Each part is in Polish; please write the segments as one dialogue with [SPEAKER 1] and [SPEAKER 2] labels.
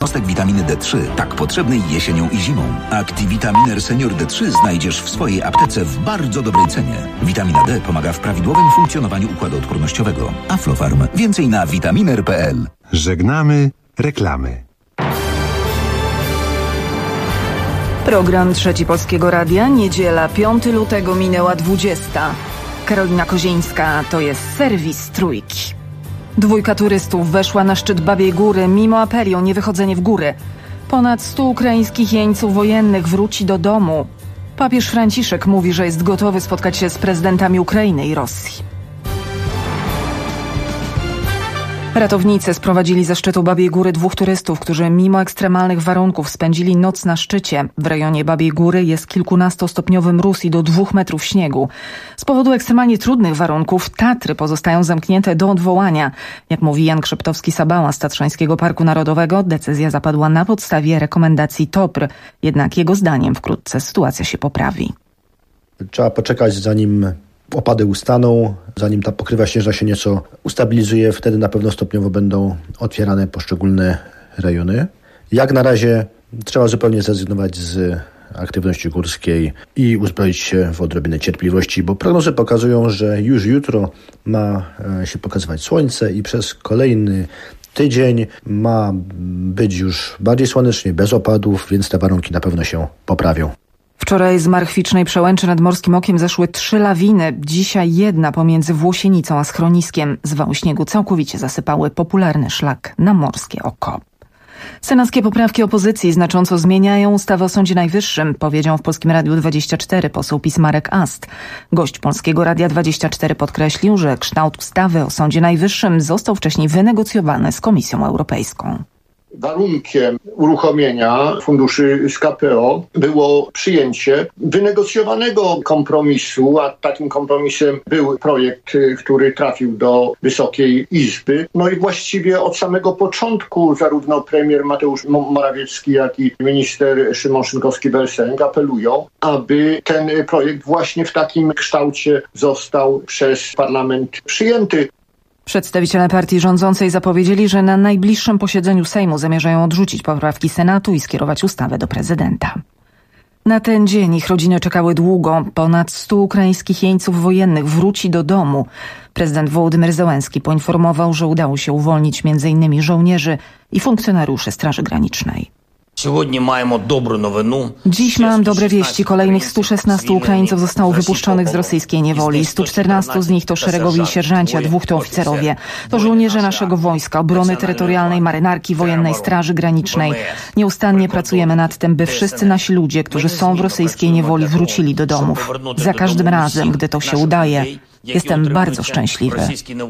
[SPEAKER 1] pierwiastek witaminy D3, tak potrzebnej jesienią i zimą. Activitaminer Senior D3 znajdziesz w swojej aptece w bardzo dobrej cenie. Witamina D pomaga w prawidłowym funkcjonowaniu układu odpornościowego. Aflofarm. Więcej na vitaminer.pl.
[SPEAKER 2] Żegnamy reklamy.
[SPEAKER 3] Program Trzeci Polskiego Radia, niedziela, 5 lutego, minęła 20. Karolina Kozieńska, to jest serwis Trójki. 2 turystów weszła na szczyt Babiej Góry mimo apeli o niewychodzenie w góry. Ponad 100 ukraińskich jeńców wojennych wróci do domu. Papież Franciszek mówi, że jest gotowy spotkać się z prezydentami Ukrainy i Rosji. Ratownicy sprowadzili ze szczytu Babiej Góry 2 turystów, którzy mimo ekstremalnych warunków spędzili noc na szczycie. W rejonie Babiej Góry jest kilkunastostopniowy mróz i do 2 metrów śniegu. Z powodu ekstremalnie trudnych warunków Tatry pozostają zamknięte do odwołania. Jak mówi Jan Krzeptowski-Sabała z Tatrzańskiego Parku Narodowego, decyzja zapadła na podstawie rekomendacji TOPR. Jednak jego zdaniem wkrótce sytuacja się poprawi.
[SPEAKER 4] Trzeba poczekać, zanim opady ustaną, zanim ta pokrywa śnieżna się nieco ustabilizuje, wtedy na pewno stopniowo będą otwierane poszczególne rejony. Jak na razie trzeba zupełnie zrezygnować z aktywności górskiej i uzbroić się w odrobinę cierpliwości, bo prognozy pokazują, że już jutro ma się pokazywać słońce i przez kolejny tydzień ma być już bardziej słonecznie, bez opadów, więc te warunki na pewno się poprawią.
[SPEAKER 3] Wczoraj z Marchwicznej Przełęczy nad Morskim Okiem zeszły 3 lawiny. Dzisiaj jedna pomiędzy Włosienicą a schroniskiem. Zwały śniegu całkowicie zasypały popularny szlak na Morskie Oko. Senackie poprawki opozycji znacząco zmieniają ustawę o Sądzie Najwyższym, powiedział w Polskim Radiu 24 poseł PiS Marek Ast. Gość Polskiego Radia 24 podkreślił, że kształt ustawy o Sądzie Najwyższym został wcześniej wynegocjowany z Komisją Europejską.
[SPEAKER 5] Warunkiem uruchomienia funduszy z KPO było przyjęcie wynegocjowanego kompromisu, a takim kompromisem był projekt, który trafił do Wysokiej Izby. No i właściwie od samego początku zarówno premier Mateusz Morawiecki, jak i minister Szymon Szynkowski-Welsenk apelują, aby ten projekt właśnie w takim kształcie został przez parlament przyjęty.
[SPEAKER 3] Przedstawiciele partii rządzącej zapowiedzieli, że na najbliższym posiedzeniu Sejmu zamierzają odrzucić poprawki Senatu i skierować ustawę do prezydenta. Na ten dzień ich rodziny czekały długo. Ponad 100 ukraińskich jeńców wojennych wróci do domu. Prezydent Wołodymyr Zełenski poinformował, że udało się uwolnić m.in. żołnierzy i funkcjonariuszy Straży Granicznej. Dziś mam dobre wieści. Kolejnych 116 Ukraińców zostało wypuszczonych z rosyjskiej niewoli. 114 z nich to szeregowi sierżanci, a 2 to oficerowie. To żołnierze naszego wojska, obrony terytorialnej, marynarki wojennej, Straży Granicznej. Nieustannie pracujemy nad tym, by wszyscy nasi ludzie, którzy są w rosyjskiej niewoli, wrócili do domów. Za każdym razem, gdy to się udaje, jestem bardzo szczęśliwy.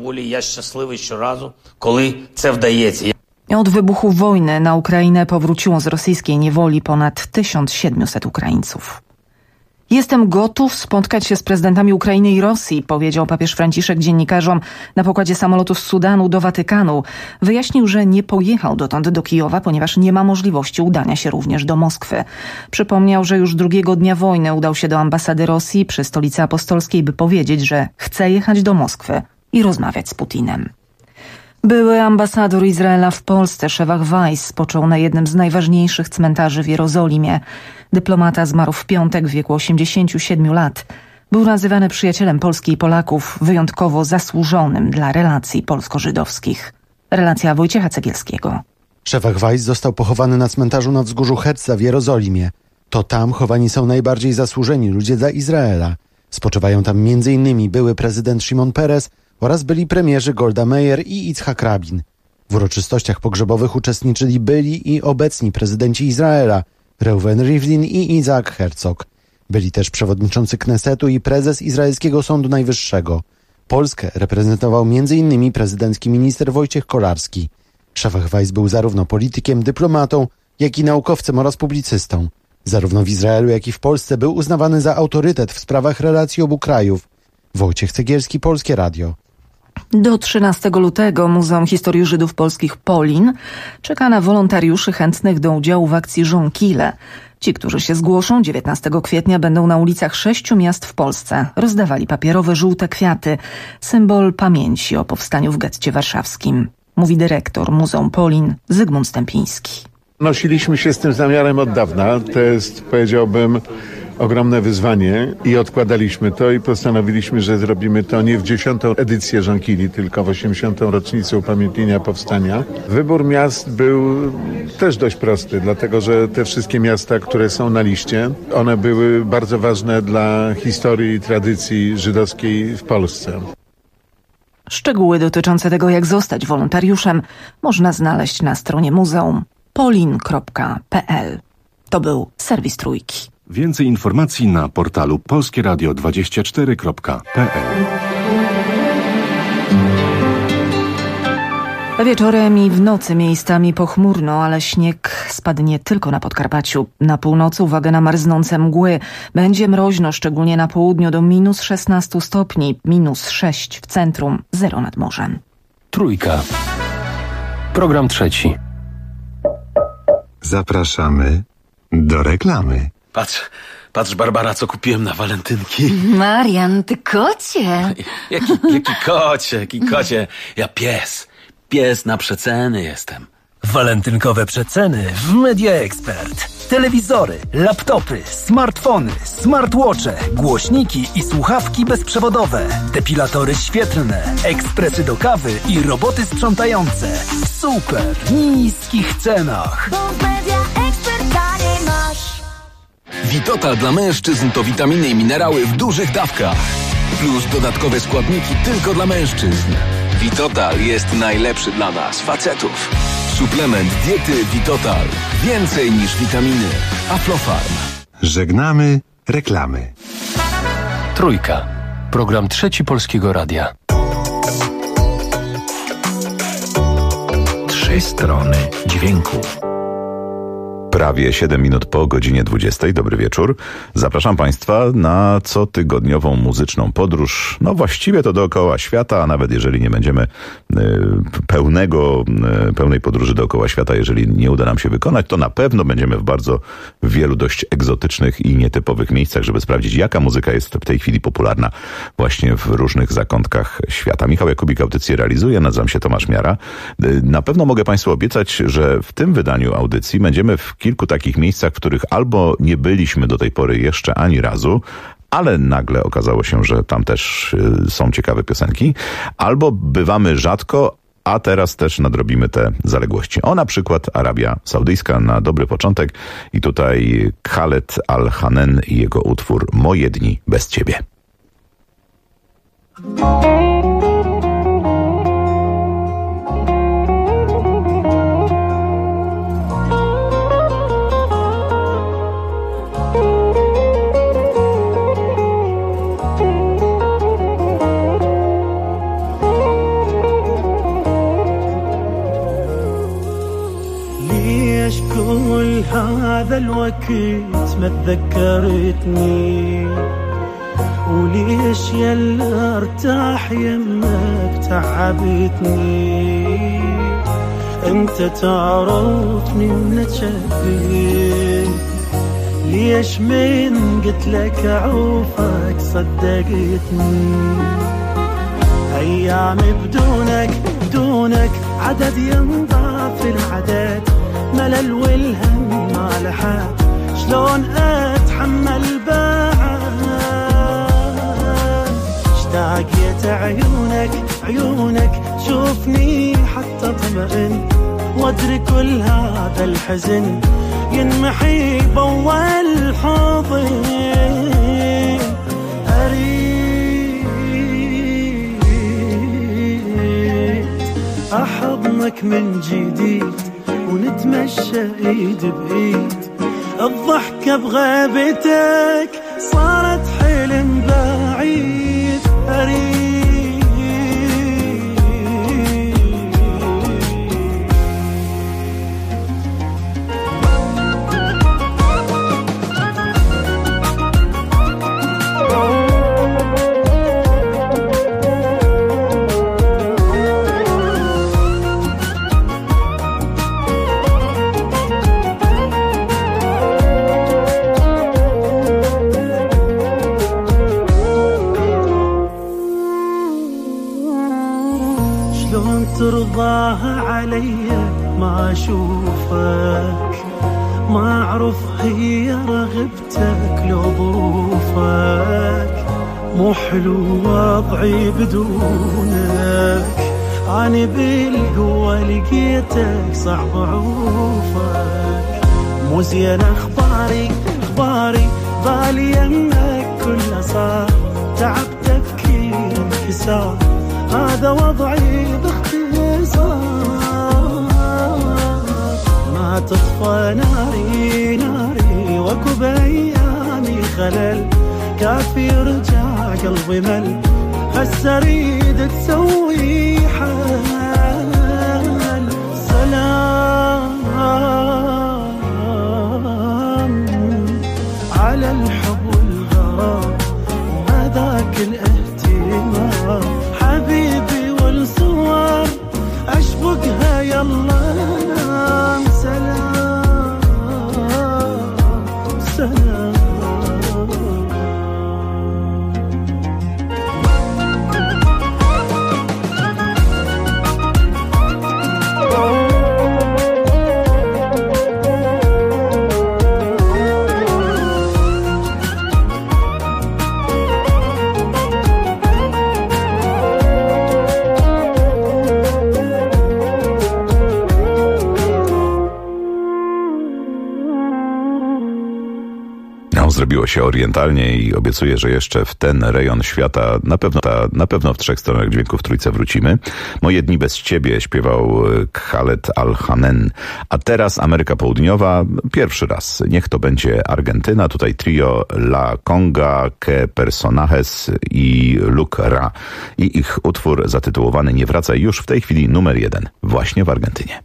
[SPEAKER 3] Od wybuchu wojny na Ukrainę powróciło z rosyjskiej niewoli ponad 1700 Ukraińców. Jestem gotów spotkać się z prezydentami Ukrainy i Rosji, powiedział papież Franciszek dziennikarzom na pokładzie samolotu z Sudanu do Watykanu. Wyjaśnił, że nie pojechał dotąd do Kijowa, ponieważ nie ma możliwości udania się również do Moskwy. Przypomniał, że już drugiego dnia wojny udał się do ambasady Rosji przy Stolicy Apostolskiej, by powiedzieć, że chce jechać do Moskwy i rozmawiać z Putinem. Były ambasador Izraela w Polsce, Shevach Weiss, spoczął na jednym z najważniejszych cmentarzy w Jerozolimie. Dyplomata zmarł w piątek w wieku 87 lat. Był nazywany przyjacielem Polski i Polaków, wyjątkowo zasłużonym dla relacji polsko-żydowskich. Relacja Wojciecha Cegielskiego.
[SPEAKER 6] Shevach Weiss został pochowany na cmentarzu na wzgórzu Herzla w Jerozolimie. To tam chowani są najbardziej zasłużeni ludzie dla Izraela. Spoczywają tam m.in. były prezydent Szymon Peres oraz byli premierzy Golda Meir i Yitzhak Rabin. W uroczystościach pogrzebowych uczestniczyli byli i obecni prezydenci Izraela, Reuven Rivlin i Isaac Herzog. Byli też przewodniczący Knesetu i prezes Izraelskiego Sądu Najwyższego. Polskę reprezentował m.in. prezydencki minister Wojciech Kolarski. Shevach Weiss był zarówno politykiem, dyplomatą, jak i naukowcem oraz publicystą. Zarówno w Izraelu, jak i w Polsce był uznawany za autorytet w sprawach relacji obu krajów. Wojciech Cegielski, Polskie Radio.
[SPEAKER 3] Do 13 lutego Muzeum Historii Żydów Polskich Polin czeka na wolontariuszy chętnych do udziału w akcji Żonkile. Ci, którzy się zgłoszą 19 kwietnia będą na ulicach 6 miast w Polsce. Rozdawali papierowe żółte kwiaty, symbol pamięci o powstaniu w getcie warszawskim. Mówi dyrektor Muzeum Polin Zygmunt Stępiński.
[SPEAKER 7] Nosiliśmy się z tym zamiarem od dawna. To jest, powiedziałbym, ogromne wyzwanie i odkładaliśmy to i postanowiliśmy, że zrobimy to nie w 10. edycję Żonkili, tylko w 80. rocznicę upamiętnienia powstania. Wybór miast był też dość prosty, dlatego że te wszystkie miasta, które są na liście, one były bardzo ważne dla historii i tradycji żydowskiej w Polsce.
[SPEAKER 3] Szczegóły dotyczące tego, jak zostać wolontariuszem, można znaleźć na stronie muzeum polin.pl. To był serwis Trójki.
[SPEAKER 8] Więcej informacji na portalu polskieradio24.pl.
[SPEAKER 3] Wieczorem i w nocy miejscami pochmurno, ale śnieg spadnie tylko na Podkarpaciu. Na północy uwaga na marznące mgły. Będzie mroźno, szczególnie na południu do minus 16 stopni, minus 6 w centrum, 0 nad morzem.
[SPEAKER 9] Trójka. Program trzeci.
[SPEAKER 2] Zapraszamy do reklamy.
[SPEAKER 9] Patrz Barbara, co kupiłem na walentynki.
[SPEAKER 10] Marian, ty kocie.
[SPEAKER 9] Jaki kocie. Ja pies na przeceny jestem.
[SPEAKER 11] Walentynkowe przeceny w Media Expert. Telewizory, laptopy, smartfony, smartwatche, głośniki i słuchawki bezprzewodowe, depilatory świetlne, ekspresy do kawy i roboty sprzątające. W super niskich cenach.
[SPEAKER 12] Vitotal dla mężczyzn to witaminy i minerały w dużych dawkach. Plus dodatkowe składniki tylko dla mężczyzn. Vitotal jest najlepszy dla nas, facetów. Suplement diety Vitotal. Więcej niż witaminy. Aflofarm.
[SPEAKER 2] Żegnamy reklamy.
[SPEAKER 9] Trójka. Program trzeci Polskiego Radia.
[SPEAKER 1] 3 strony dźwięku.
[SPEAKER 13] Prawie 7 minut po godzinie 20. Dobry wieczór. Zapraszam Państwa na cotygodniową muzyczną podróż. No właściwie to dookoła świata, a nawet jeżeli nie będziemy pełnej podróży dookoła świata, jeżeli nie uda nam się wykonać, to na pewno będziemy w bardzo wielu dość egzotycznych i nietypowych miejscach, żeby sprawdzić, jaka muzyka jest w tej chwili popularna właśnie w różnych zakątkach świata. Michał Jakubik audycję realizuje, nazywam się Tomasz Miara. Na pewno mogę Państwu obiecać, że w tym wydaniu audycji będziemy w kilku takich miejscach, w których albo nie byliśmy do tej pory jeszcze ani razu, ale nagle okazało się, że tam też są ciekawe piosenki, albo bywamy rzadko, a teraz też nadrobimy te zaległości. O, na przykład Arabia Saudyjska na dobry początek i tutaj Khaled Al-Hanen i jego utwór Moje dni bez ciebie.
[SPEAKER 14] كل هذا الوقت ما تذكرتني وليش يلا ارتاح يمك تعبتني انت تعرفني من تشبه ليش من قلت لك عوفك صدقتني ايامي بدونك عدد ينضاف في العدد ملل والهم ما لحد شلون اتحمل بعد اشتاقيت عيونك شوفني حتى طمئن وادري كل هذا الحزن ينمحي بأول حضن اريد احضنك من جديد ونتمشى ايد بايد الضحكة بغيبتك صارت حلم بعيد ترضاها علي ما أشوفك أعرف هي رغبتك لو ظروفك مو حلو وضعي بدونك، أنا بالقوة لقيتك صعب عوفك، مو زين أخباري بالي يمك كله صار، تعب تفكير انكسار، هذا وضعي باختصار، ما تطفى ناري واكو بأيامي خلل، كافي يرجع قلبي مل، هسه اريد تسوي حل، سلام على الحب والغرام وما ذاك الاهتمام، حبيبي والصور اشبكها يلا نام، سلام سلام.
[SPEAKER 13] Zrobiło się orientalnie i obiecuję, że jeszcze w ten rejon świata na pewno w Trzech Stronach Dźwięków Trójce wrócimy. Moje dni bez ciebie śpiewał Khaled Al-Hanen. A teraz Ameryka Południowa, pierwszy raz. Niech to będzie Argentyna. Tutaj trio La Conga, Que Personajes i Luke Ra. I ich utwór zatytułowany Nie wracaj już w tej chwili numer 1. Właśnie w Argentynie.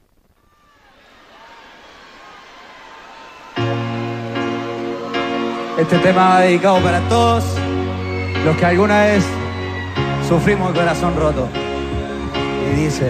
[SPEAKER 15] Este tema dedicado para todos los que alguna vez sufrimos el corazón roto. Y dice: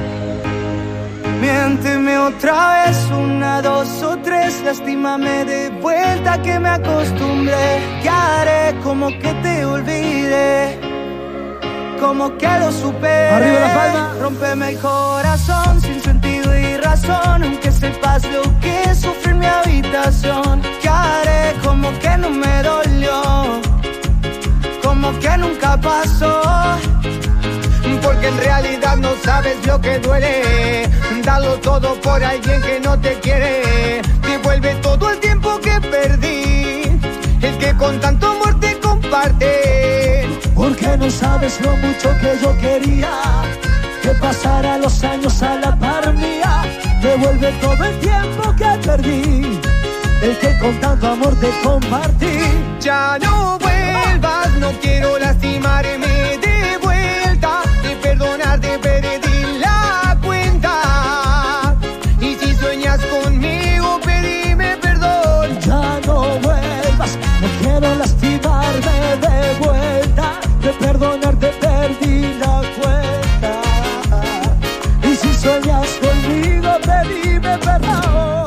[SPEAKER 15] miénteme otra vez, 1, 2 o 3, lastímame de vuelta que me acostumbré, que haré como que te olvide, como que lo superé. Arriba la palma. Rómpeme el corazón sin sentido y razón, aunque sepas lo que sufrí en mi habitación, que haré como que no me dolió, como que nunca pasó, porque en realidad no sabes lo que duele, darlo todo por alguien que no te quiere, devuelve todo el tiempo que perdí, el que con tanto amor te comparte, porque no sabes lo mucho que yo quería, que pasara los años a la par mía, devuelve todo el tiempo que perdí, el que con tanto amor te compartí. Ya no vuelvas, no quiero lastimarme de vuelta, de perdonarte perdí la cuenta, y si sueñas conmigo pedime perdón. Ya no vuelvas, no quiero lastimarme de vuelta, de perdonarte perdí la cuenta, y si sueñas conmigo pedime perdón.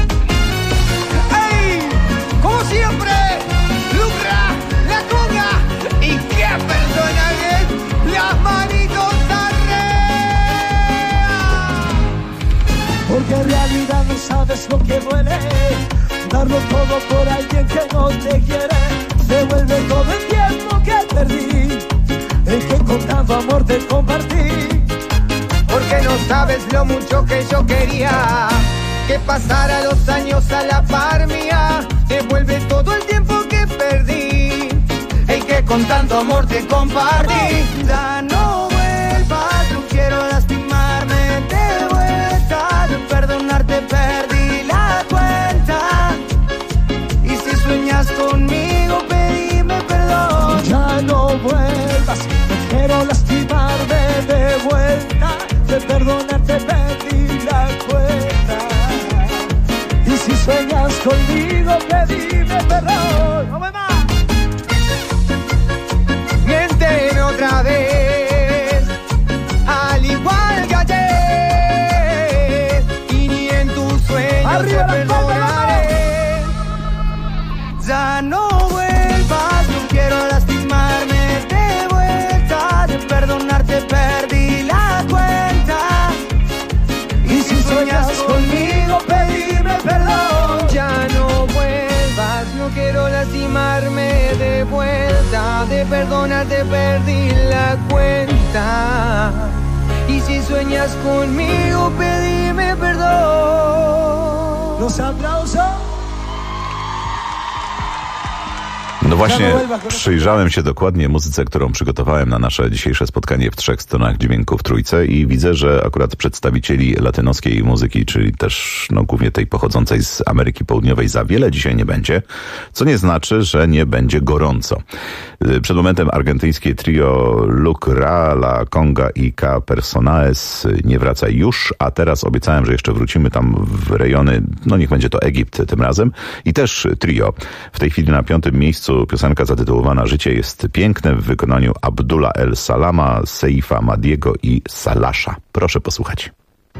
[SPEAKER 15] Siempre, Lucra, La Conga y qué personajes, las manitos arriba. Porque en realidad no sabes lo que duele, darlo todo por alguien que no te quiere, devuelve todo el tiempo que perdí, el que con tanto amor te compartí. Porque no sabes lo mucho que yo quería, que pasara los años a la par mía, devuelve todo el tiempo que perdí, el que con tanto amor te compartí. Ya no vuelvas, no quiero lastimarme de vuelta, de perdonarte perdí la cuenta, y si sueñas conmigo pedime perdón. Ya no vuelvas, no quiero lastimarme de vuelta, de perdonarte perdí la cuenta, y si sueñas conmigo pedime perdón. ¡No me más! Miénteme otra vez, al igual que ayer, y ni en tus sueños te perdonaré. Ya no vuelvas, no quiero lastimarme de vuelta, de perdonarte perdí la cuenta, y si sueñas conmigo pedime perdón. Ya no de perdonar te perdí la cuenta. Y si sueñas conmigo, pedime perdón. Los aplausos.
[SPEAKER 13] No właśnie, przyjrzałem się dokładnie muzyce, którą przygotowałem na nasze dzisiejsze spotkanie w 3 stronach dźwięku w Trójce i widzę, że akurat przedstawicieli latynoskiej muzyki, czyli też głównie tej pochodzącej z Ameryki Południowej, za wiele dzisiaj nie będzie, co nie znaczy, że nie będzie gorąco. Przed momentem argentyńskie trio Lucra, La Conga i K. Personaes nie wraca już, a teraz obiecałem, że jeszcze wrócimy tam w rejony, niech będzie to Egipt tym razem, i też trio. W tej chwili na 5. miejscu piosenka zatytułowana Życie jest piękne w wykonaniu Abdullah El Salama, Seifa Madiego i Salasha. Proszę posłuchać.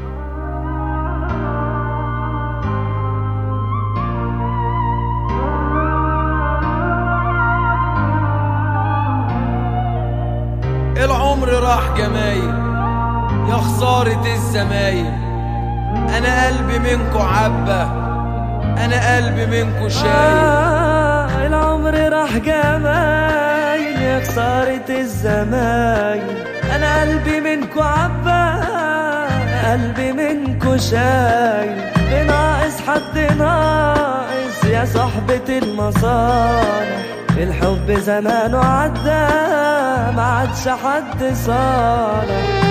[SPEAKER 16] العمر راح جمايل يا خسارة الزمايل أنا قلبي منكو عبة أنا قلبي منكو شايل
[SPEAKER 15] العمر راح جمايل يا خسارة الزمايل أنا قلبي منكو عبة قلبي منكو شايل بناقص حد ناقص يا صحبة المصالح الحب زمانه عدى ما عادش حد صالح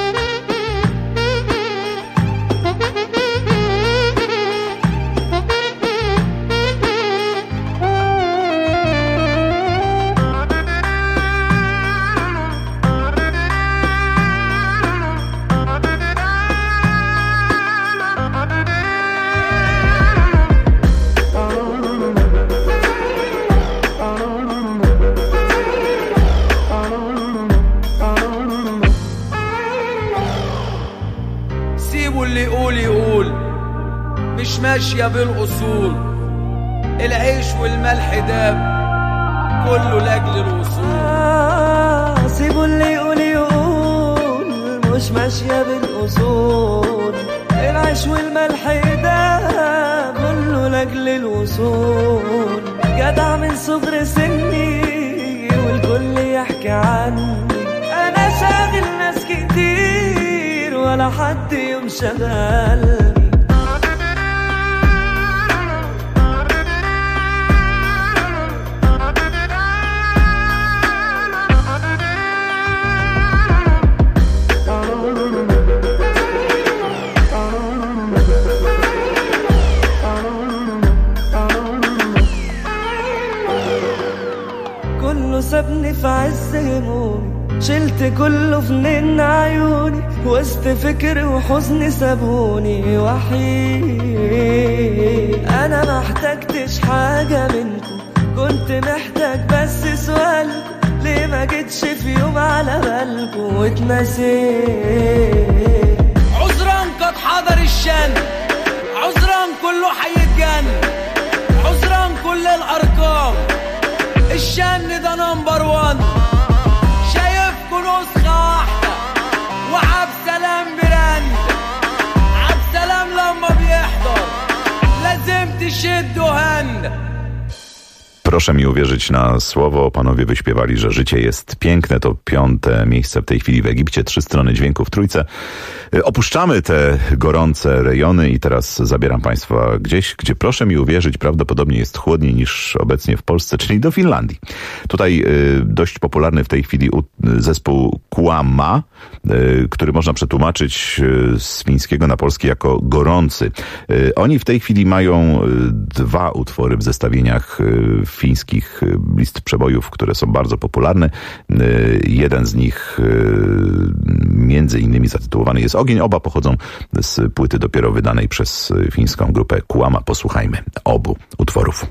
[SPEAKER 16] ماشية بالأصول العيش والملح داب كله لأجل الوصول
[SPEAKER 15] سيبوا اللي يقول يقول مش ماشية بالأصول العيش والملح داب كله لأجل الوصول جدع من صغر سني والكل يحكي عني أنا شاغل ناس كتير ولا حد يوم شغال سابني في عز همومي شلت كله في نين عيوني وسط فكر وحزن سابوني وحيد انا ما احتاجتش حاجة منكم كنت محتاج بس سؤالكم ليه ما جيتش في يوم على بالكم واتنسيت
[SPEAKER 16] عذرا قد حضر الشن عذرا كله هيتجن عذرا كل الارقام الشن ده نمبر 1 شايفكوا نسخة واحدة وعب سلام براند عب سلام لما بيحضر لازم تشدوا هند.
[SPEAKER 13] Proszę mi uwierzyć na słowo, panowie wyśpiewali, że życie jest piękne. To 5. miejsce w tej chwili w Egipcie, 3 strony dźwięku w Trójce. Opuszczamy te gorące rejony i teraz zabieram państwa gdzieś, gdzie proszę mi uwierzyć, prawdopodobnie jest chłodniej niż obecnie w Polsce, czyli do Finlandii. Tutaj dość popularny w tej chwili zespół Kuama, który można przetłumaczyć z fińskiego na polski jako gorący. Oni w tej chwili mają 2 utwory w zestawieniach fińskich list przebojów, które są bardzo popularne. Jeden z nich między innymi zatytułowany jest Ogień. Oba pochodzą z płyty dopiero wydanej przez fińską grupę Kuama. Posłuchajmy obu utworów.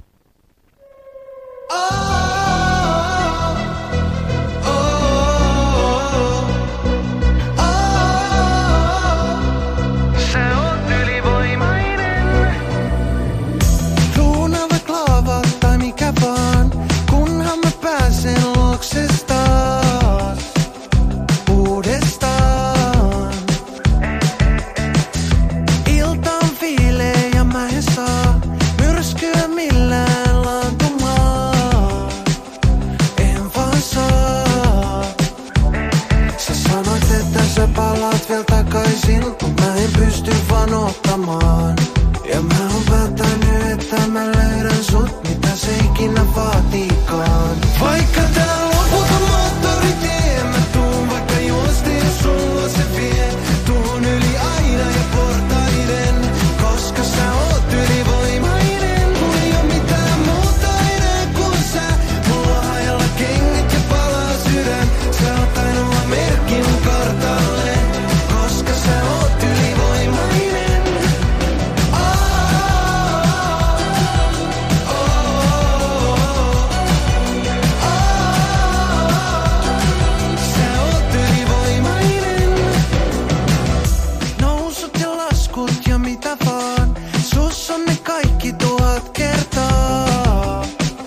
[SPEAKER 14] kaikki 1000 kertaa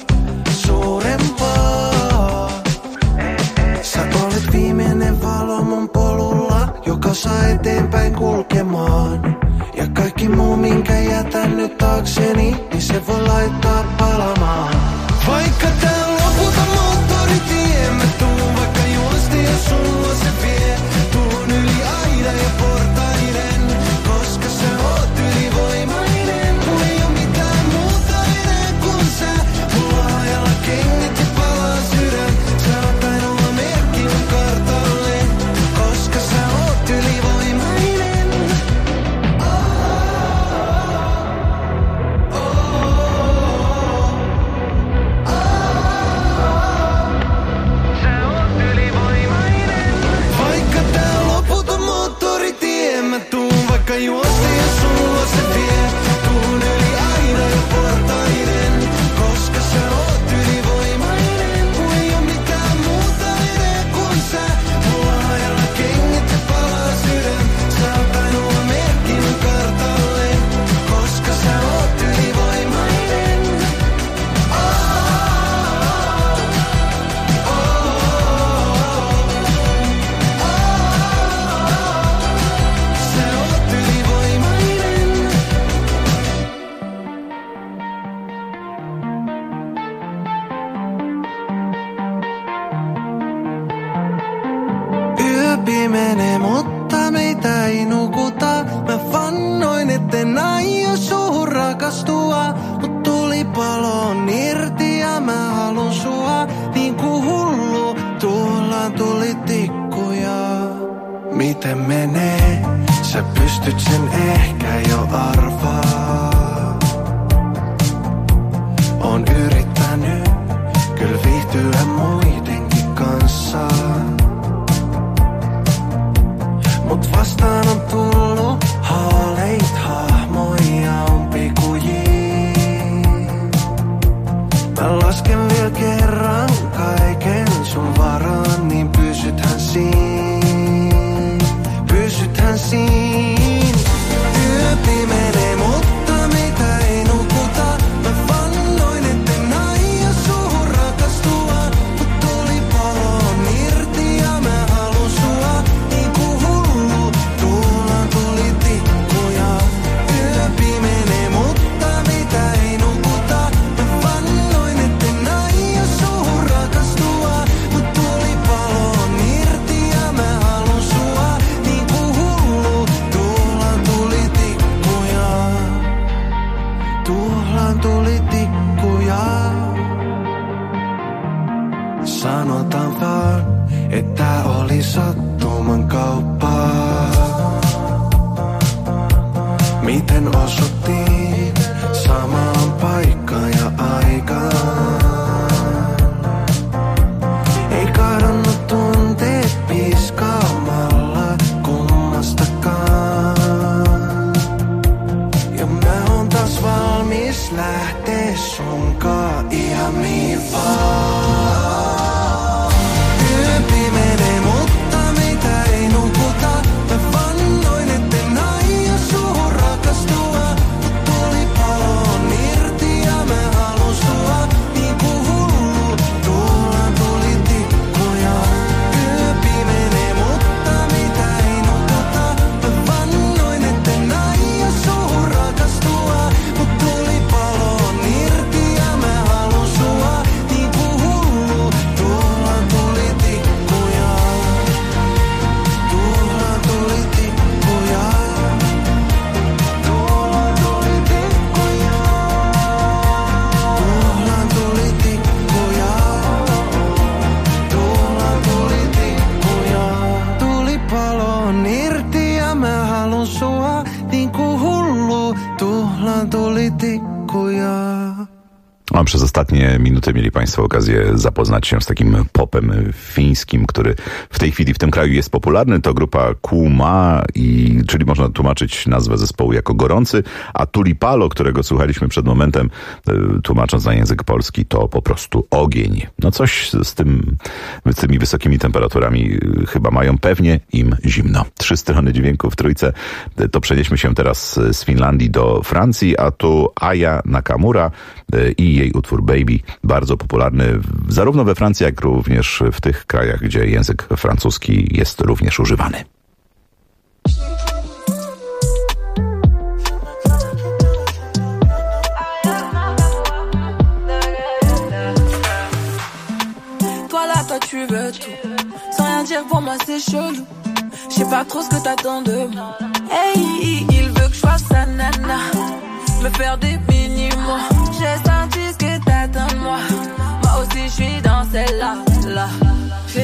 [SPEAKER 14] suurempaa. Sä olet viimeinen valo mun polulla, joka saa eteenpäin kulkemaan. Ja kaikki muu, minkä jätän nyt taakseni, niin se voi laittaa palamaan. Vaikka tää lopulta moottoritie, mä tuun vaikka juosti ja sulla se vie. Tuun yli aidan ja portaiden, koska sä oot ylivoimainen. Mulla ei oo mitään muuta enää kun sä. Mulla ajalla kengät ja palaa sydän. Sä oot ainoa merkki mun kartalle, koska sä oot ylivoimainen. Mä tuun vaikka juosta ja sulla se vie. Tuun yli aina ja portaiden, koska sä oot ylivoimainen. Kun ei oo mitään muuta enää kun sä. Mulla ajalla kengät ja palaa sydän. Sä oot ainoa merkki mun kartalle, koska sä oot ylivoimainen. Menee, mutta meitä ei nukuta. Mä vannoin, etten aio suhun rakastua. Mut tulipalo on irti ja mä halun sua. Niin kuin hullu, tullaan tuli tikkuja. Miten menee? Sä pystyt sen ehkä jo arvaa. On yrittänyt kyllä viihtyä muidenkin kanssa. Mut vastaan on tullut haaleit hahmoja umpikujiin. Mä lasken vielä kerran kaiken sun varaan, niin pysythän siin. Pysythän siin. Yö pimenee, mutta meitä ei nukuta. Mä vannoin, etten aio suhun rakastua. Mut tulipalo on irti ja mä halun sua. Niin kuin hullu, tullaan tuli tikkuja. Yö pimenee, mutta meitä ei nukuta. Mä vannoin, etten aio suhun rakastua. Mut tulipalo on irti ja mä halun sua. Niin kuin hullu, tullaan tuli tikkuja. Tuhlaan tuli tikkuja. Sanotaan vaan, että oli sattuman kauppaa. Miten osuttiin samaan paikkaan ja aikaan? Ei kadonnut tunteet piskaamalla kummastakaan. Ja mä oon taas valmis lähtee sunkaan ihan mihin vaan. Yö pimenee, mutta meitä ei nukuta. Mä vannoin, etten aio suhun rakastua. Mut tulipalo on irti ja mä halun sua. Niin kuin hullu, tullaan tuli tikkuja. Yö pimenee, mutta meitä ei nukuta. Mä vannoin, etten aio suhun rakastua. Mut tulipalo on irti ja mä halun sua. Niin kuin hullu, tullaan tuli tikkuja. Tullaan tuli tikkuja. Tullaan tuli tikkuja. Tullaan tuli tikkuja. Tullaan tuli tikkuja. Tulipalo on irti ja mä halun sua. Niin kuin hullu, tullaan tuli tikkuja.
[SPEAKER 13] A przez ostatnie minuty mieli Państwo okazję zapoznać się z takim popem fińskim, który w tej chwili w tym kraju jest popularny. To grupa Kuuma, czyli można tłumaczyć nazwę zespołu jako gorący, a Tulipalo, którego słuchaliśmy przed momentem, tłumacząc na język polski, to po prostu ogień. No coś z tymi wysokimi temperaturami chyba mają, pewnie im zimno. 3 strony dźwięku w trójce. To przenieśmy się teraz z Finlandii do Francji, a tu Aya Nakamura i jej utwór Baby, bardzo popularny zarówno we Francji, jak również w tych krajach, gdzie język francuski jest również używany.
[SPEAKER 17] Toi là, toi tu veux tout, sans rien dire pour moi c'est chelou. Je sais pas trop ce que t'attends de moi. Hey, il veut que je fasse sa nana, me faire des mini-mois. J'ai senti ce que t'attends de moi. Moi aussi je suis dans celle-là, là. J'ai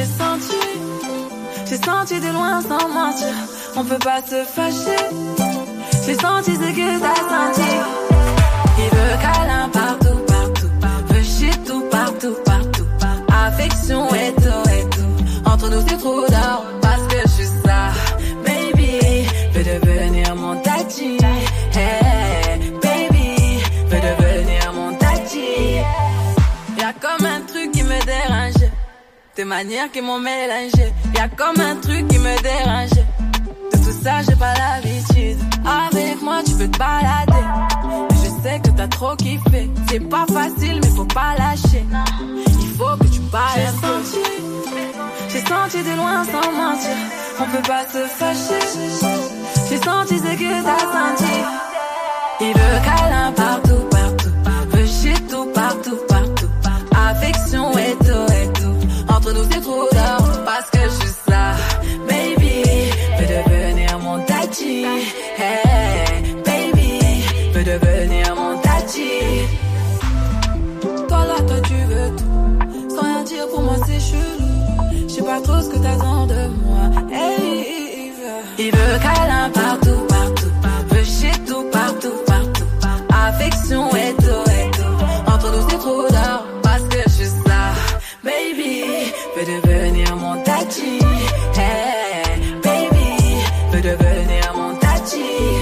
[SPEAKER 17] senti de loin sans mentir. On peut pas se fâcher. J'ai senti ce que t'as senti. Il veut câlin partout, partout. Veut chier tout, partout, partout. Affection et tout. Entre nous c'est trop d'or, parce que je suis ça. Baby, veux devenir mon tati. Hey, baby, veux devenir mon tati. Y'a comme un truc qui me dérange, des manières qui m'ont mélangé. Y'a comme un truc qui me dérange. De tout ça j'ai pas l'habitude. Avec moi tu peux te balader. Je sais que t'as trop kiffé. C'est pas facile mais faut pas lâcher. Il faut que tu parles. J'ai senti de loin sans mentir. On peut pas se fâcher. J'ai senti ce que t'as senti. Il veut câlin partout, partout. Veut chier tout, partout, partout. Affection et tout. Entre nous c'est trop d'or, parce que je suis ça. Baby, veux devenir mon tati. Hey, baby, veux devenir mon tati. Toi là, toi tu veux tout, sans rien dire pour moi c'est chelou. Je sais pas trop ce que t'attends de moi. Hey, il veut câlin partout, partout. Veut chier tout, partout, partout. Affection et tout. Entre nous c'est trop d'or, parce que je suis ça. Baby, veux devenir mon tati. Hey, baby, veux devenir mon tati.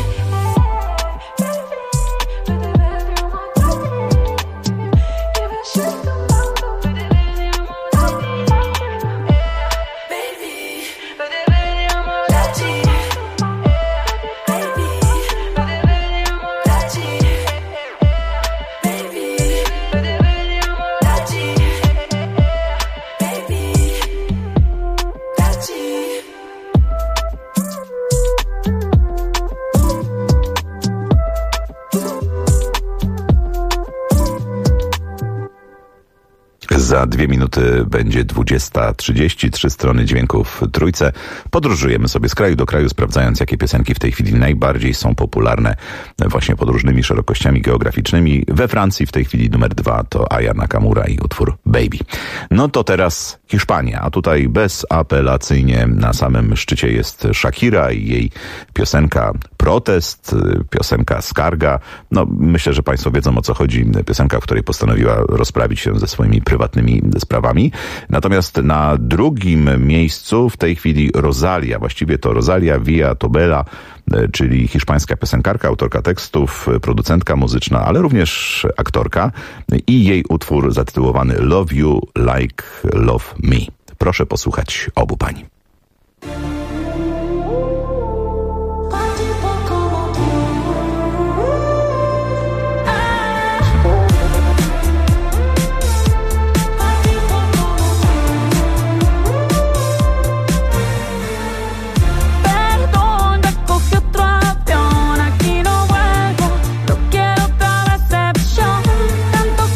[SPEAKER 13] Za 2 minuty będzie 20:30, 3 strony dźwięków w trójce. Podróżujemy sobie z kraju do kraju, sprawdzając, jakie piosenki w tej chwili najbardziej są popularne właśnie pod różnymi szerokościami geograficznymi. We Francji w tej chwili numer 2 to Aya Nakamura i utwór Baby. No to teraz Hiszpania, a tutaj bezapelacyjnie na samym szczycie jest Shakira i jej piosenka Protest, piosenka Skarga. No myślę, że Państwo wiedzą, o co chodzi. Piosenka, w której postanowiła rozprawić się ze swoimi prywatnymi sprawami. Natomiast na drugim miejscu w tej chwili Rosalia, właściwie to Rosalia Villatobela, czyli hiszpańska piosenkarka, autorka tekstów, producentka muzyczna, ale również aktorka i jej utwór zatytułowany Love You Like Love Me. Proszę posłuchać obu pań.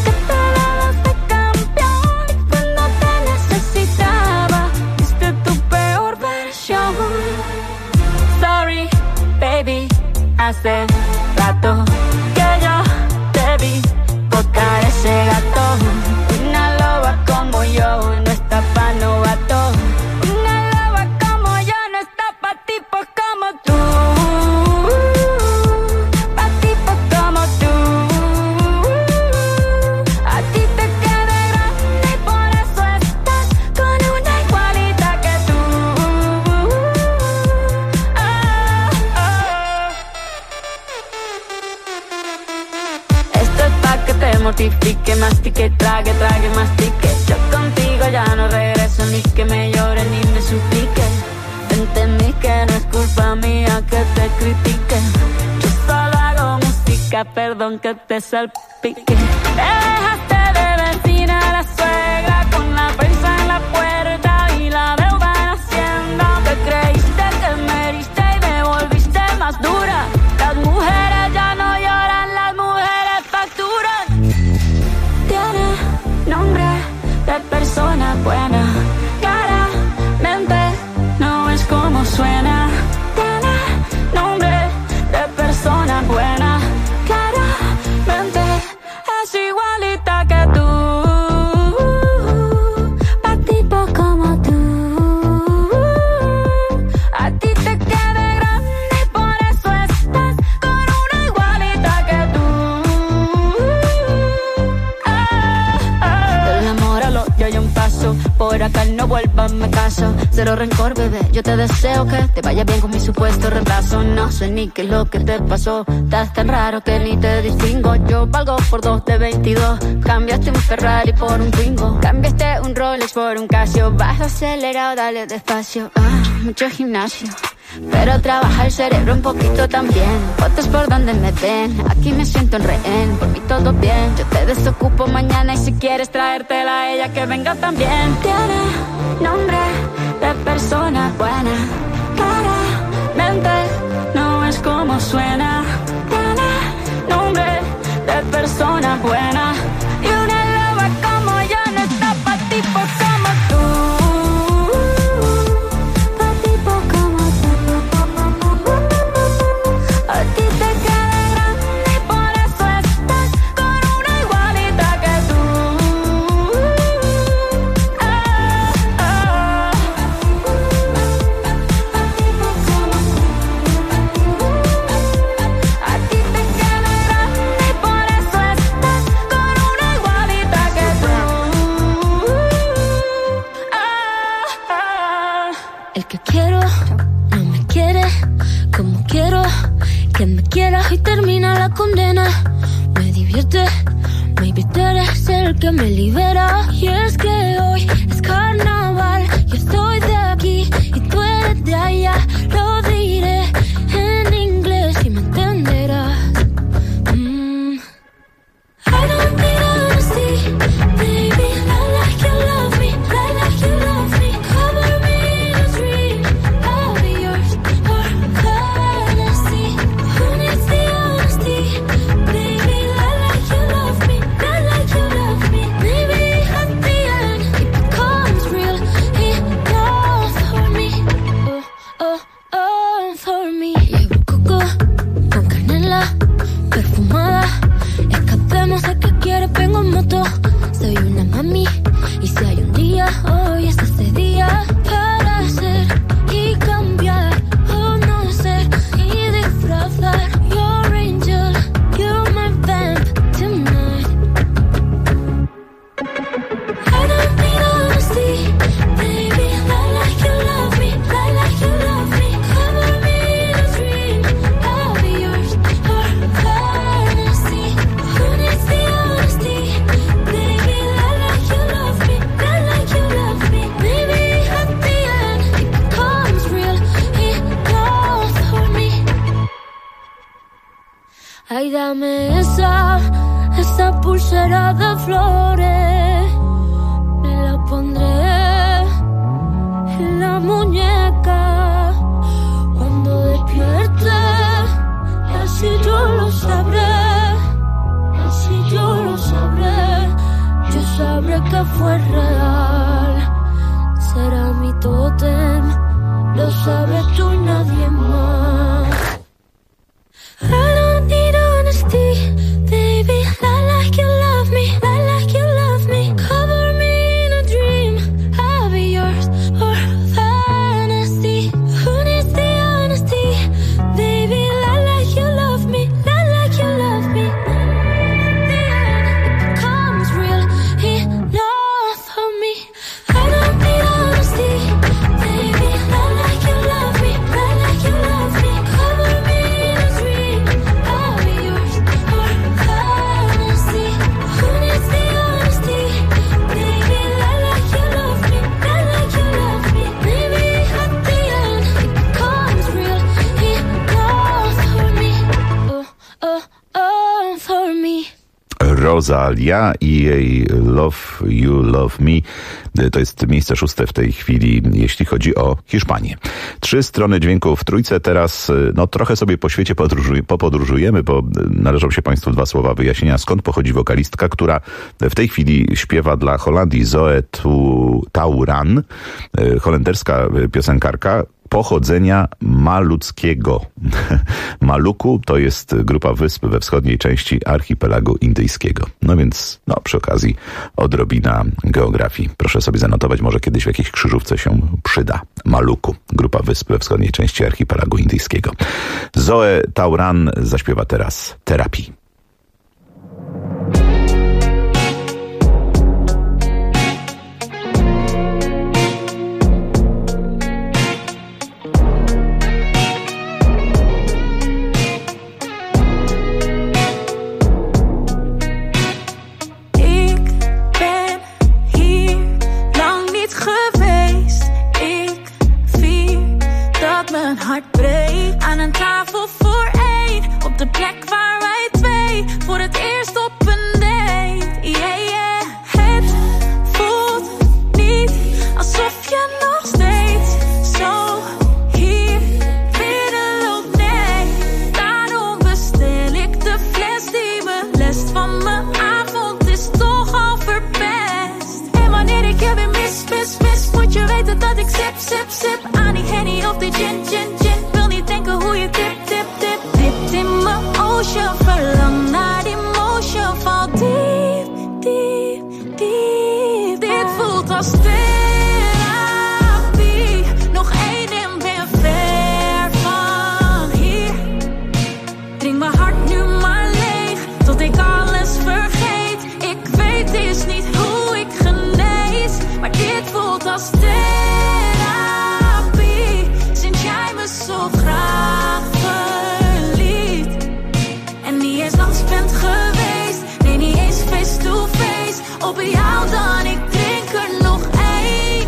[SPEAKER 17] Necesitaba, viste tu me mortifique, mastique, trague, mastique. Yo contigo ya no regreso, ni que me llore ni me suplique. Entendí que no es culpa mía que te critique. Yo solo hago música, perdón que te salpique. Te dejaste de vecina a la suegra, con la prensa en la puerta y la deuda en Hacienda. Te creíste que me heriste y me volviste más dura. Las mujeres ya no lloran, las mujeres facturan. Tiene nombre de persona buena, claramente no es como suena. Tiene nombre de persona buena, claramente es igualita que tú. Pa' tipo como tú, a ti te queda grande y por eso estás con una igualita que tú. Del amor al odio hay un paso, por acá no vuelvas, me caso. Cero rencor, bebé, yo te deseo que te vaya bien con mi supuesto reemplazo. No sé ni qué es lo que te pasó, estás tan raro que ni te distingo. Yo valgo por 2 de 22, cambiaste un Ferrari por un Twingo. Cambiaste un Rolex por un Casio, vas acelerado, dale despacio. Mucho gimnasio, pero trabaja el cerebro un poquito también. Fotos por donde me ven, aquí me siento en rehén. Por mí todo bien, yo te desocupo mañana y si quieres traértela a ella que venga también. Tiene nombre de persona buena, claramente no es como suena. Tiene nombre de persona buena y una loba como yo no está pa' tipos como tú. Pa' tipos como tú. A ti te queda grande y por eso estás con una igualita que tú. A ti te queda grande y por eso estás con una igualita que tú. El que quiero no me quiere como quiero que me quiera y termina la condena. Me divierte, maybe tú eres el que me libera. Y es que hoy es carnaval, yo estoy de aquí y tú eres de allá. Lo diré en inglés y me entenderás. I don't need honesty, baby, like you love me, like you love me. Cover me in a dream, I'll be yours for fantasy. Who needs the honesty, baby, like you love me, like you love me. Maybe at the end it becomes real enough for me, for me. Llevo coco con canela perfumada. Escapemos a que quieres, vengo en moto. Soy una mami y si hay un día, hoy es ese día para ser y cambiar o no ser y disfrazar. Your angel, you're my vamp tonight. I don't need honesty, baby, like you love me, like you love me. Cover me in a dream, I'll be yours for fantasy. Who needs the honesty, baby, like you love me, like you love me. Maybe at the end it becomes real enough for me. Ay, dame esa pulsera de flores, me la pondré en la muñeca cuando despierte, y así yo lo sabré, así yo lo sabré. Yo sabré que fue real, será mi tótem, lo sabes tú y nadie más. I don't need honesty, baby, like you love me, like you love me. Cover me in a dream, I'll be yours for fantasy. Who needs the honesty, baby, like you love me, like you love me. At the end it becomes real enough for me. I don't need honesty, baby, like you love me.
[SPEAKER 13] Rosalia i jej Love You Love Me. To jest miejsce 6 w tej chwili, jeśli chodzi o Hiszpanię. 3 strony dźwięku w trójce. Teraz trochę sobie po świecie popodróżujemy, bo należą się Państwu 2 słowa wyjaśnienia, skąd pochodzi wokalistka, która w tej chwili śpiewa dla Holandii, Zoe Tauran, holenderska piosenkarka pochodzenia maluckiego. Maluku to jest grupa wysp we wschodniej części archipelagu indyjskiego. No więc przy okazji odrobina geografii. Proszę sobie zanotować, może kiedyś w jakiejś krzyżówce się przyda. Maluku, grupa wysp we wschodniej części archipelagu indyjskiego. Zoe Tauran zaśpiewa teraz Terapii.
[SPEAKER 17] Hart breekt aan een tafel voor 1, op de plek waar wij 2 voor het eerst op een date. Yeah, yeah. Het voelt niet alsof je nog steeds zo hier binnen loopt. Nee, daarom bestel ik de fles die me lest van mijn avond is toch al verpest. En wanneer ik je weer mis, moet je weten dat ik sip aan die Henny of die gin. Wil niet denken hoe je dipt in mijn ocean. Verlang naar die motion. Val diep. Dit voelt als therapie. Nog 1 en ben ver van hier. Drink mijn hart nu maar leeg, tot ik alles vergeet. Ik weet is niet hoe ik genees, maar dit voelt als therapie. Zo graag verliefd en niet eens langs bent geweest. Nee, niet eens face to face. Op jou dan, ik drink er nog 1.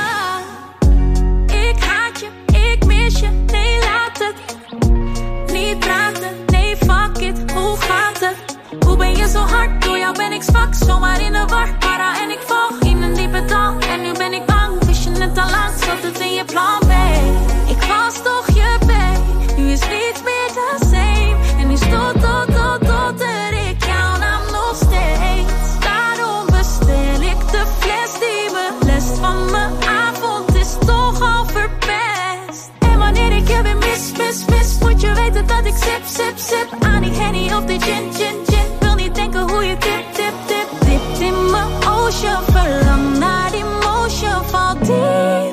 [SPEAKER 17] Ik haat je, ik mis je. Nee, laat het niet praten. Nee, fuck it, hoe gaat het? Hoe ben je zo hard? Door jou ben ik zwak, zomaar in de war. Para en ik val in een diepe dal. En nu ben ik bang, wist je het al lang. Zat het in je plan B? Ik was toch je babe, nu is niets meer the same. En nu stotter ik jouw naam nog steeds. Daarom bestel ik de fles die me lest van mijn avond is toch al verpest. En wanneer ik je weer mis, moet je weten dat ik sip aan die Henny of die gin. Wil niet denken hoe je dipt in mijn ocean. Verlang naar die motion. Val diep.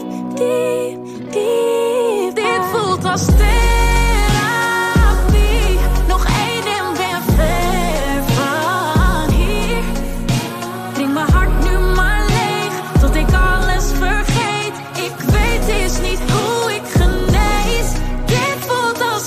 [SPEAKER 17] Dit voelt als therapie. Nog 1 en ben ver van hier. Drink mijn hart nu maar leeg, tot ik alles vergeet. Ik weet is niet hoe ik genees. Dit voelt als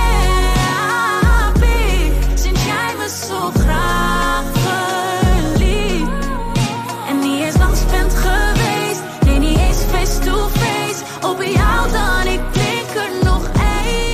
[SPEAKER 17] therapie. Sinds jij me zo graag verliet en niet eens langs bent geweest. Nee, niet eens face to face. Op jou dan, ik drink er nog 1.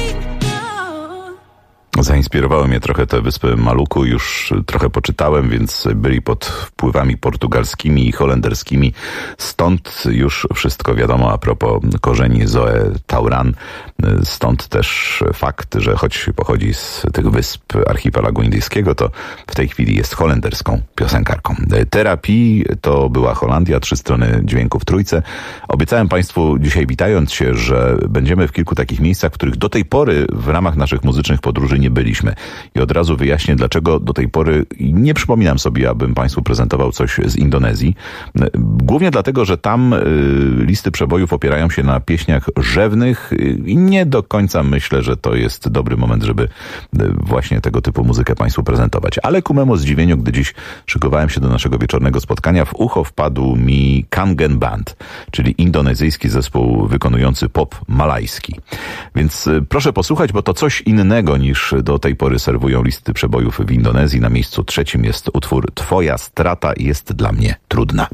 [SPEAKER 13] Zainspirowały mnie trochę te wyspy Maluku, już trochę poczytałem, więc byli pod wpływami portugalskimi i holenderskimi. Stąd już wszystko wiadomo a propos korzeni Zoe Tauran. Stąd też fakt, że choć pochodzi z tych wysp archipelagu indyjskiego, to w tej chwili jest holenderską piosenkarką. Terapii to była Holandia, 3 strony dźwięku w trójce. Obiecałem Państwu dzisiaj, witając się, że będziemy w kilku takich miejscach, w których do tej pory w ramach naszych muzycznych podróży nie byliśmy. I od razu wyjaśnię, dlaczego do tej pory nie przypominam sobie, abym Państwu prezentował coś z Indonezji. Głównie dlatego, że tam listy przebojów opierają się na pieśniach rzewnych i nie do końca myślę, że to jest dobry moment, żeby właśnie tego typu muzykę Państwu prezentować. Ale ku memu zdziwieniu, gdy dziś szykowałem się do naszego wieczornego spotkania, w ucho wpadł mi Kangen Band, czyli indonezyjski zespół wykonujący pop malajski. Więc proszę posłuchać, bo to coś innego niż do tej pory serwują listy przebojów w Indonezji. Na miejscu 3 jest utwór Twoja strata jest dla mnie trudna.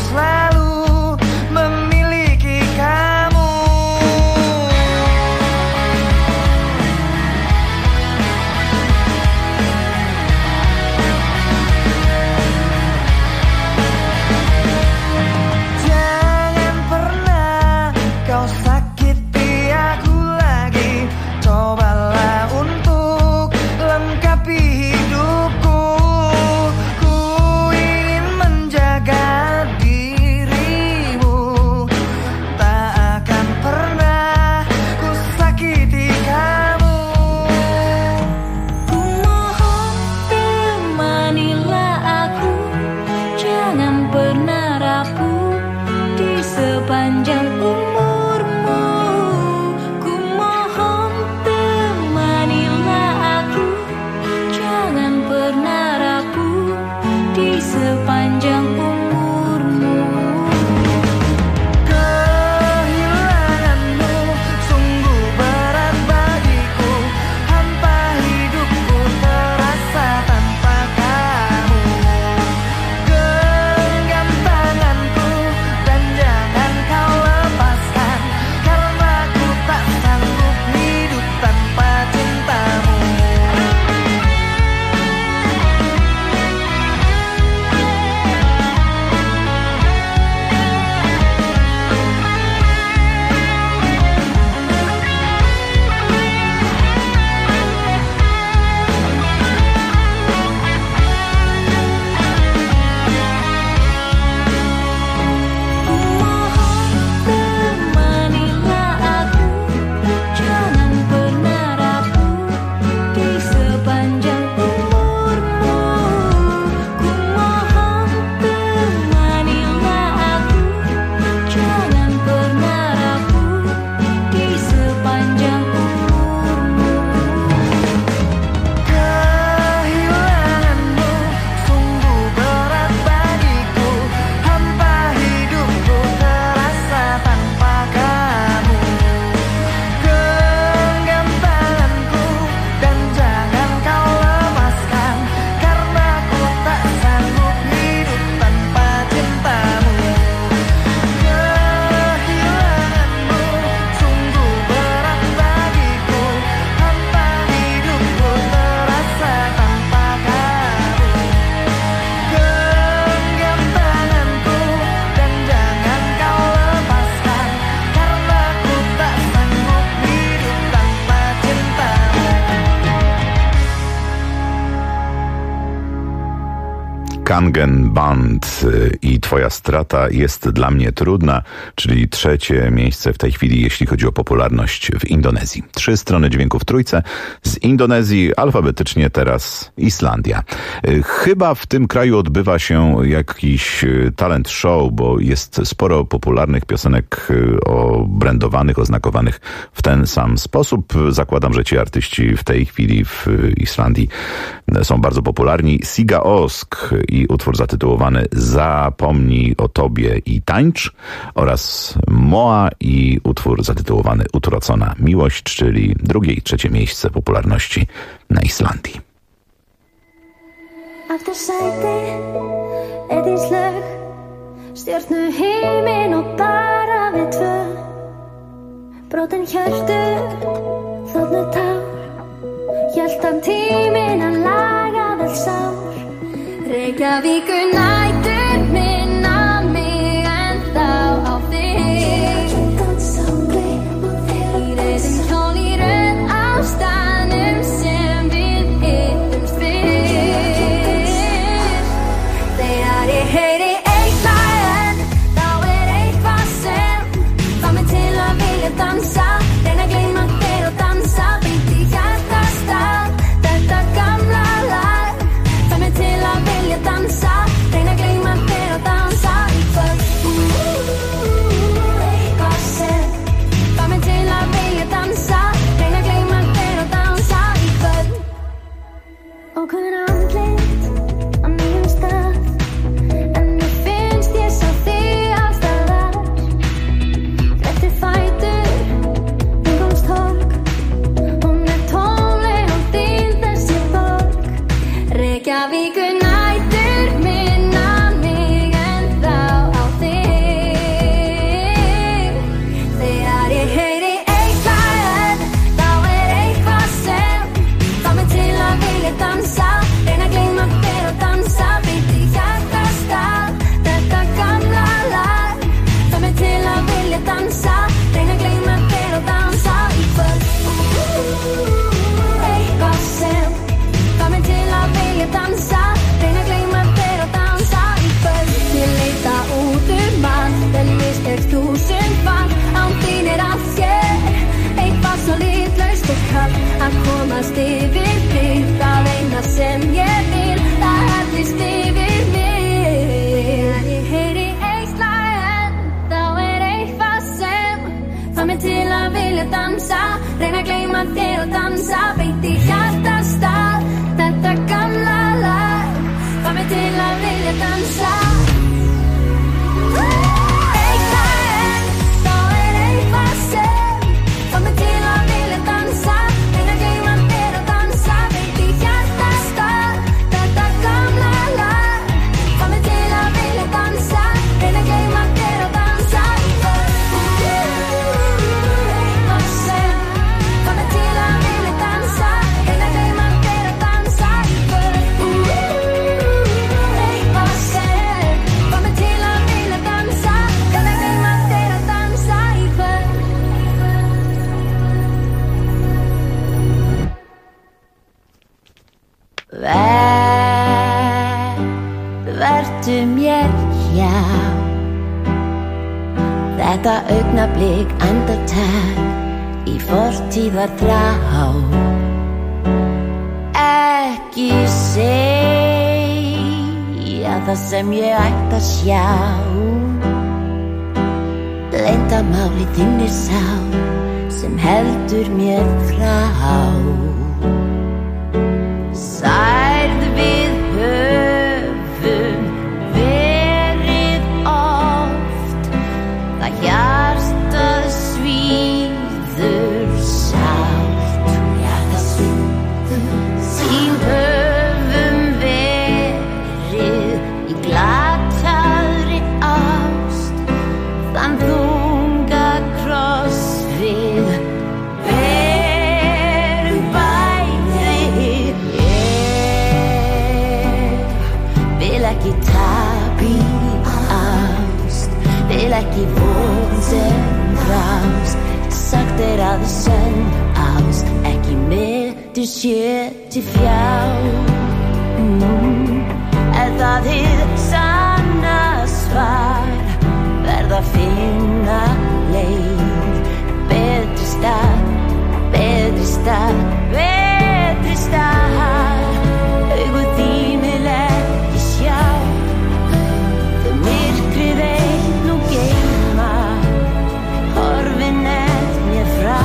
[SPEAKER 15] selalu memiliki kamu. Jangan pernah kau sakiti aku lagi. Cobalah untuk lengkapi hidupku. Ku ingin menjaga dirimu. Tak akan pernah ku sakiti kamu.
[SPEAKER 17] Ku mohon temanilah aku, jangan pernah rapuh di sepanjang umurmu. Ku mohon temanilah aku, jangan pernah rapuh di sepanjang umurmu.
[SPEAKER 15] Kehilanganmu sungguh berat bagiku. Hampa hidupku terasa tanpa kamu. Genggam tanganku dan jangan kau lepaskan, karena ku tak sanggup hidup tanpa cintamu.
[SPEAKER 17] Temanilah aku, jangan pernah rapuh di sepanjang umurmu. Ku mohon temanilah aku, jangan pernah rapuh di sepanjang umurmu.
[SPEAKER 15] Kehilanganmu sungguh berat bagiku. Hampa hidupku terasa tanpa kamu. Genggam tanganku dan jangan kau lepaskan, karena ku tak sanggup hidup tanpa cintamu. Kehilanganmu sungguh berat bagiku. Hampa hidupku terasa tanpa kamu. Genggam tanganku dan jangan kau lepaskan, karena ku tak sanggup hidup tanpa cintamu.
[SPEAKER 13] Kangen Band i Twoja strata jest dla mnie trudna, czyli trzecie miejsce w tej chwili, jeśli chodzi o popularność w Indonezji. 3 strony dźwięków w trójce. Z Indonezji alfabetycznie teraz Islandia. Chyba w tym kraju odbywa się jakiś talent show, bo jest sporo popularnych piosenek obrędowanych, oznakowanych w ten sam sposób. Zakładam, że ci artyści w tej chwili w Islandii są bardzo popularni. Siga Osk i utwór zatytułowany Zapomnij o tobie i tańcz oraz Moa i utwór zatytułowany Utracona miłość, czyli drugie i trzecie miejsce popularności na Islandii.
[SPEAKER 17] Aftursæti er þín slög, stjörnu himinn og bara við tvö. Brotin hjörtu, þornu tár, hjáltan tíminn að laga vel sár. Reykjavíkur nætur minna mig ennþá á þig. Í rauðum kjól í röð á staðnum sem við hittumst fyrr. Þegar ég heyri eitt lag enn, þá er eitthvað sem fær mig til að vilja dansa. Reyna að gleyma þér og dansa beint í hjartastað. Þetta gamla lag fær mig til að vilja dansa. Reyna að 맘대로 danza Veitigata sta Tatakam la la Fammi te la veglia danza Hey Kaen Då är det passe Fammi te la veglia danza Hela dig 맘대로 danza Veitigata sta Tatakam la la Fammi te la veglia danza Hela dig 맘대로 danza Vertu mér hjá Þetta augnablik andartak Í fortíðar þrá Ekki segja það sem ég ætti að sjá Leyndarmáli þinni sá sem heldur mér frá Særð við höfum verið oft Það hjartað svíður sárt Hjartað svíður Sín höfum verið í glataðri ást Þann þunga kross við berum bæði Vil ekki tap í ást Vil ekki von sem brást Sagt að sönn ást Ekki metur sé til fjár Það hið sanna svar Verða að finna leið Betri stað Betri stað Betri stað Augu þín vil ekki sjá Þau myrkrið eitt nú geyma Horfin mér frá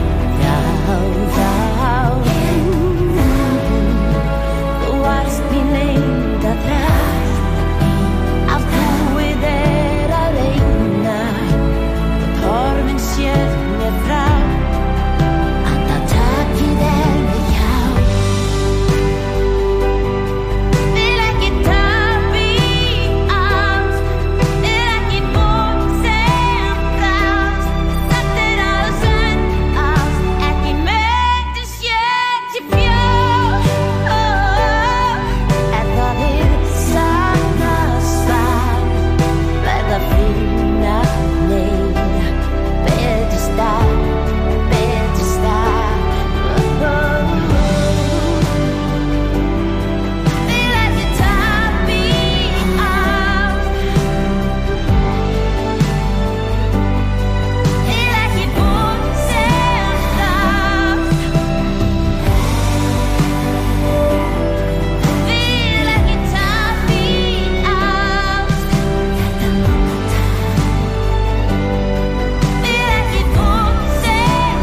[SPEAKER 17] Þú varst mín leynda þræll Allt búið að reyna Horfin sér mér frá Andartakið mig hjá Vil ekki tap í ást Vil ekki von sem brást Sagt að sönn ást Ekki metur sé til fjár Það hið sanna svar Verða að finna leið Betri stað Betri stað Vil ekki tap í ást Vil ekki von sem brást Vil ekki tap í ást Vil ekki von sem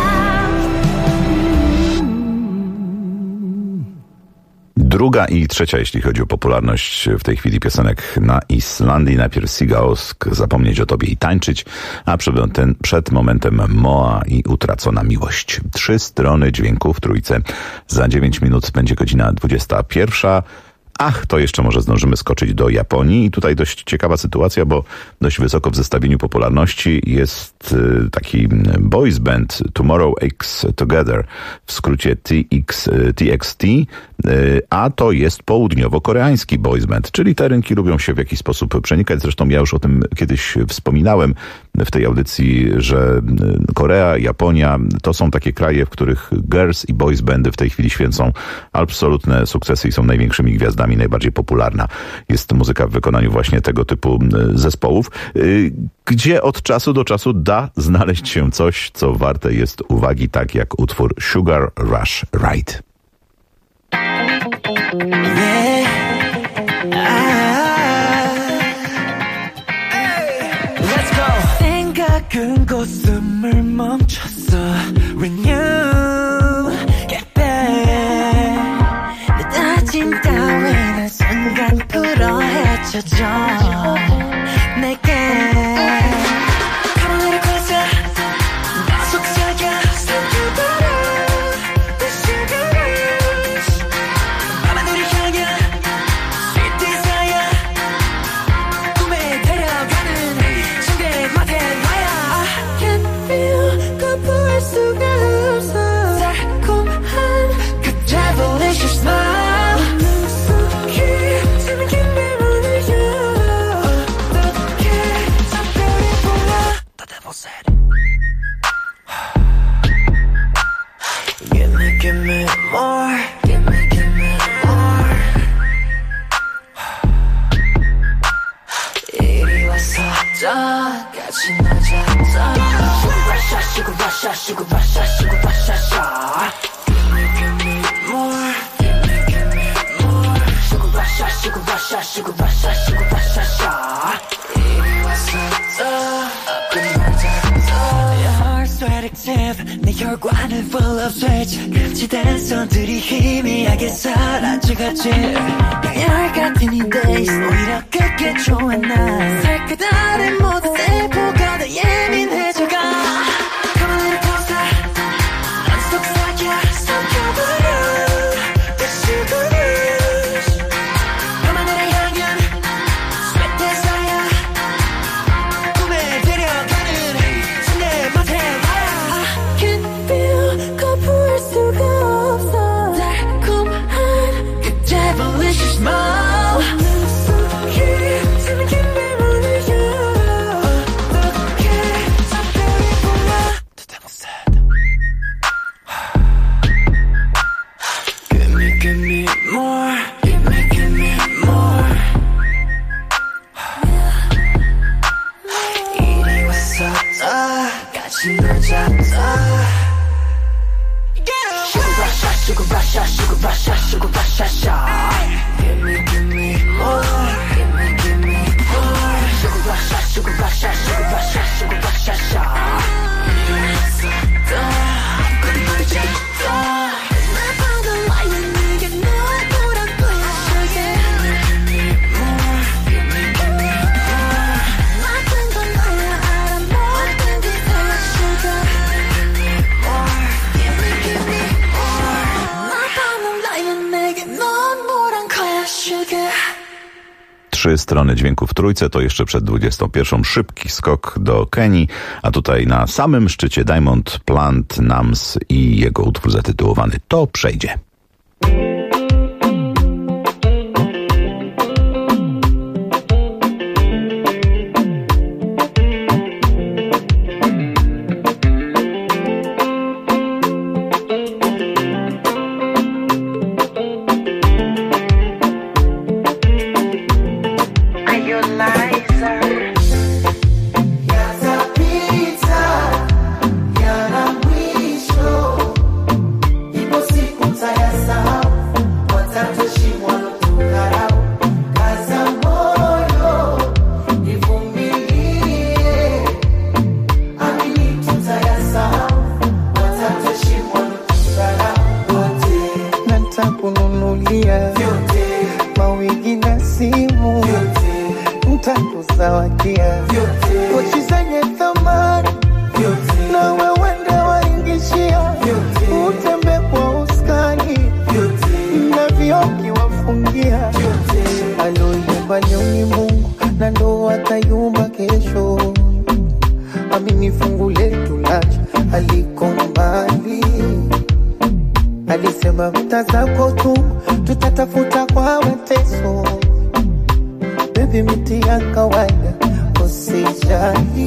[SPEAKER 13] Druga i trzecia, jeśli chodzi o popularność w tej chwili piosenek na Islandii. Najpierw Sigaosk, Zapomnieć o tobie i tańczyć, a przed momentem Moa i Utracona miłość. 3 strony dźwięku w trójce. Za 9 minut będzie godzina 21. Ach, to jeszcze może zdążymy skoczyć do Japonii. I tutaj dość ciekawa sytuacja, bo dość wysoko w zestawieniu popularności jest taki boys band Tomorrow X Together, w skrócie TXT, a to jest południowo-koreański boys band, czyli te rynki lubią się w jakiś sposób przenikać. Zresztą ja już o tym kiedyś wspominałem w tej audycji, że Korea, Japonia to są takie kraje, w których girls i boys bandy w tej chwili święcą absolutne sukcesy i są największymi gwiazdami, najbardziej popularna jest muzyka w wykonaniu właśnie tego typu zespołów, gdzie od czasu do czasu da znaleźć się coś, co warte jest uwagi, tak jak utwór Sugar Rush Ride.
[SPEAKER 15] 생각은 웃음을 멈췄어. When you 멈춰줘 내게 Come a little closer 나 속삭여 삼켜버려 The sugar rush 밤하늘을 향해 Sweet desire 꿈에 데려가는 침대 맡에 나야 I can feel 거부할 수가 없어 달콤한 그 devilish smile Give me more, give me more. 이리 와서 더 같이 놀자. Sugar rush, sugar rush, sugar rush, sugar rush. Give me more, give me more. Sugar rush, sugar rush, sugar rush, sugar rush. 이리 와서 더 끝나자. Your heart's addictive. 내 혈관을 full of switch. 감지된 손들이 희미하게 사라져가지 강렬 같은 이 days 오히려 그게 좋아 난 살그다른 모든 세포가 더 예민해져가 Come a little closer 넌 속삭여 삼켜버려 The sugar rush 밤하늘을 향한 sweet desire 꿈에 데려가는 침대 맡에 와야 I can feel 거부할 수가 없어 달콤한 그 devilish smile 눈속에 잠긴 memory야 어떻게 작별이 몰라 The devil said Give me more Give me more 이리 와서 더 같이 놀자 Sugar rush, sugar rush, sugar rush, sugar rush. Give me more, give me more. Sugar rush, sugar rush, sugar rush, sugar rush, sugar. 이래서 더 끝나지 더. 날 받아와야 내게 널 보란 거야, sugar. Give me more, give me more. 모든 건 너야 알아, 모든 게 다야, sugar. Give me more, give me more.
[SPEAKER 13] Trzy strony dźwięków w trójce, to jeszcze przed 21. Szybki skok do Kenii, a tutaj na samym szczycie Diamond Platnumz i jego utwór zatytułowany To przejdzie.
[SPEAKER 15] mawigi na simu ntakuzawadia pochi zenye thamani na wewende waingishia utembe kwa uskani na vioki wafungia aloyumba nyoni Mungu na ndo atayumba kesho amini fungu letu lacha aliko mbali alisema mtazako tu tutatafuta kwa weteso baby miti ya kawaida usijali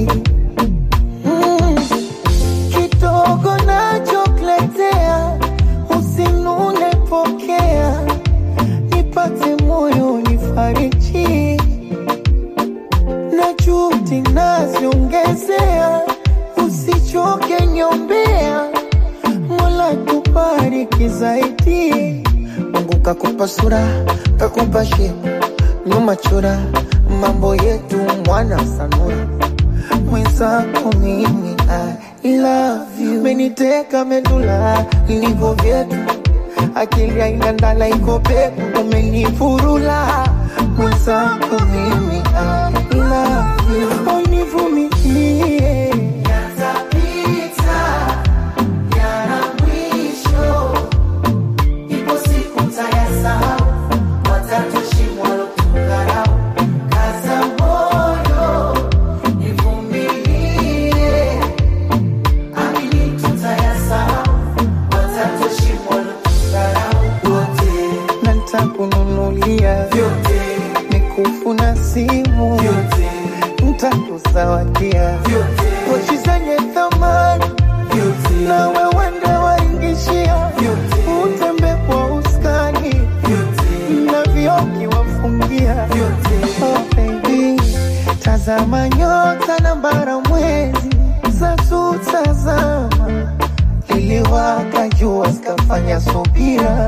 [SPEAKER 15] kidogo nachokletea usinune pokea nipate moyo nifariji na juhudi naziongezea usichoke nyombea Mola kubariki zaidi Mungu kakupa sura kakupa shepu nyuma chora mambo yetu mwana sanura mwenzako mimi I love you meniteka medula ilivyo vyetu akili haina ndala iko peku umenifurula mwenzako mimi I love you. Univumilie, yatapita, yana mwisho, ipo siku tayasahau, watatuheshimu walotukarau. Kaza moyo, nivumilie, amini tutayasahau, watatuheshimu walotukarau. Wote na nitakununulia vyote, mikufu na simu vyote, nitakuzawadia vyote, pochi zenye thamani vyote, na wewe ndio waingishia vyote, utembe kwa uskani vyote, na vioki wafungia vyote. Oh baby, tazama nyota na bara mwezi za tutazama, liliwaka jua zikafanya subira.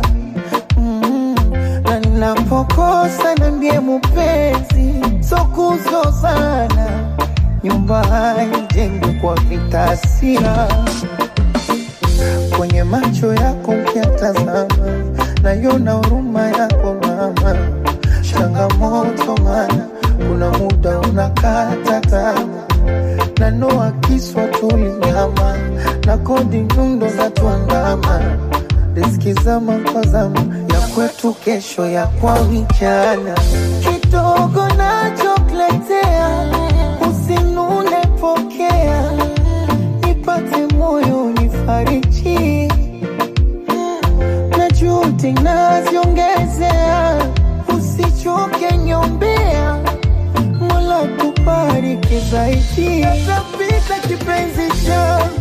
[SPEAKER 15] Na ninapokosa niambie mpenzi, so kuzozana, nyumba haijengwi kwa vita hasira. Kwenye macho yako ukiyatazama, naiona huruma yako mama. Changamoto mana, kuna muda unakata tamaa, na noa kiswa tulinyama, na kodi nyundo za tuandama. Riziki zama kwa zama, ya kwetu kesho ya kwa vijana. Kidogo nachokuletea, usinune pokea, nipate moyo nifariji, na juhudi naziongezea, usichoke nyombea, Mola kubariki zaidi. Yatapita kipenzi changu,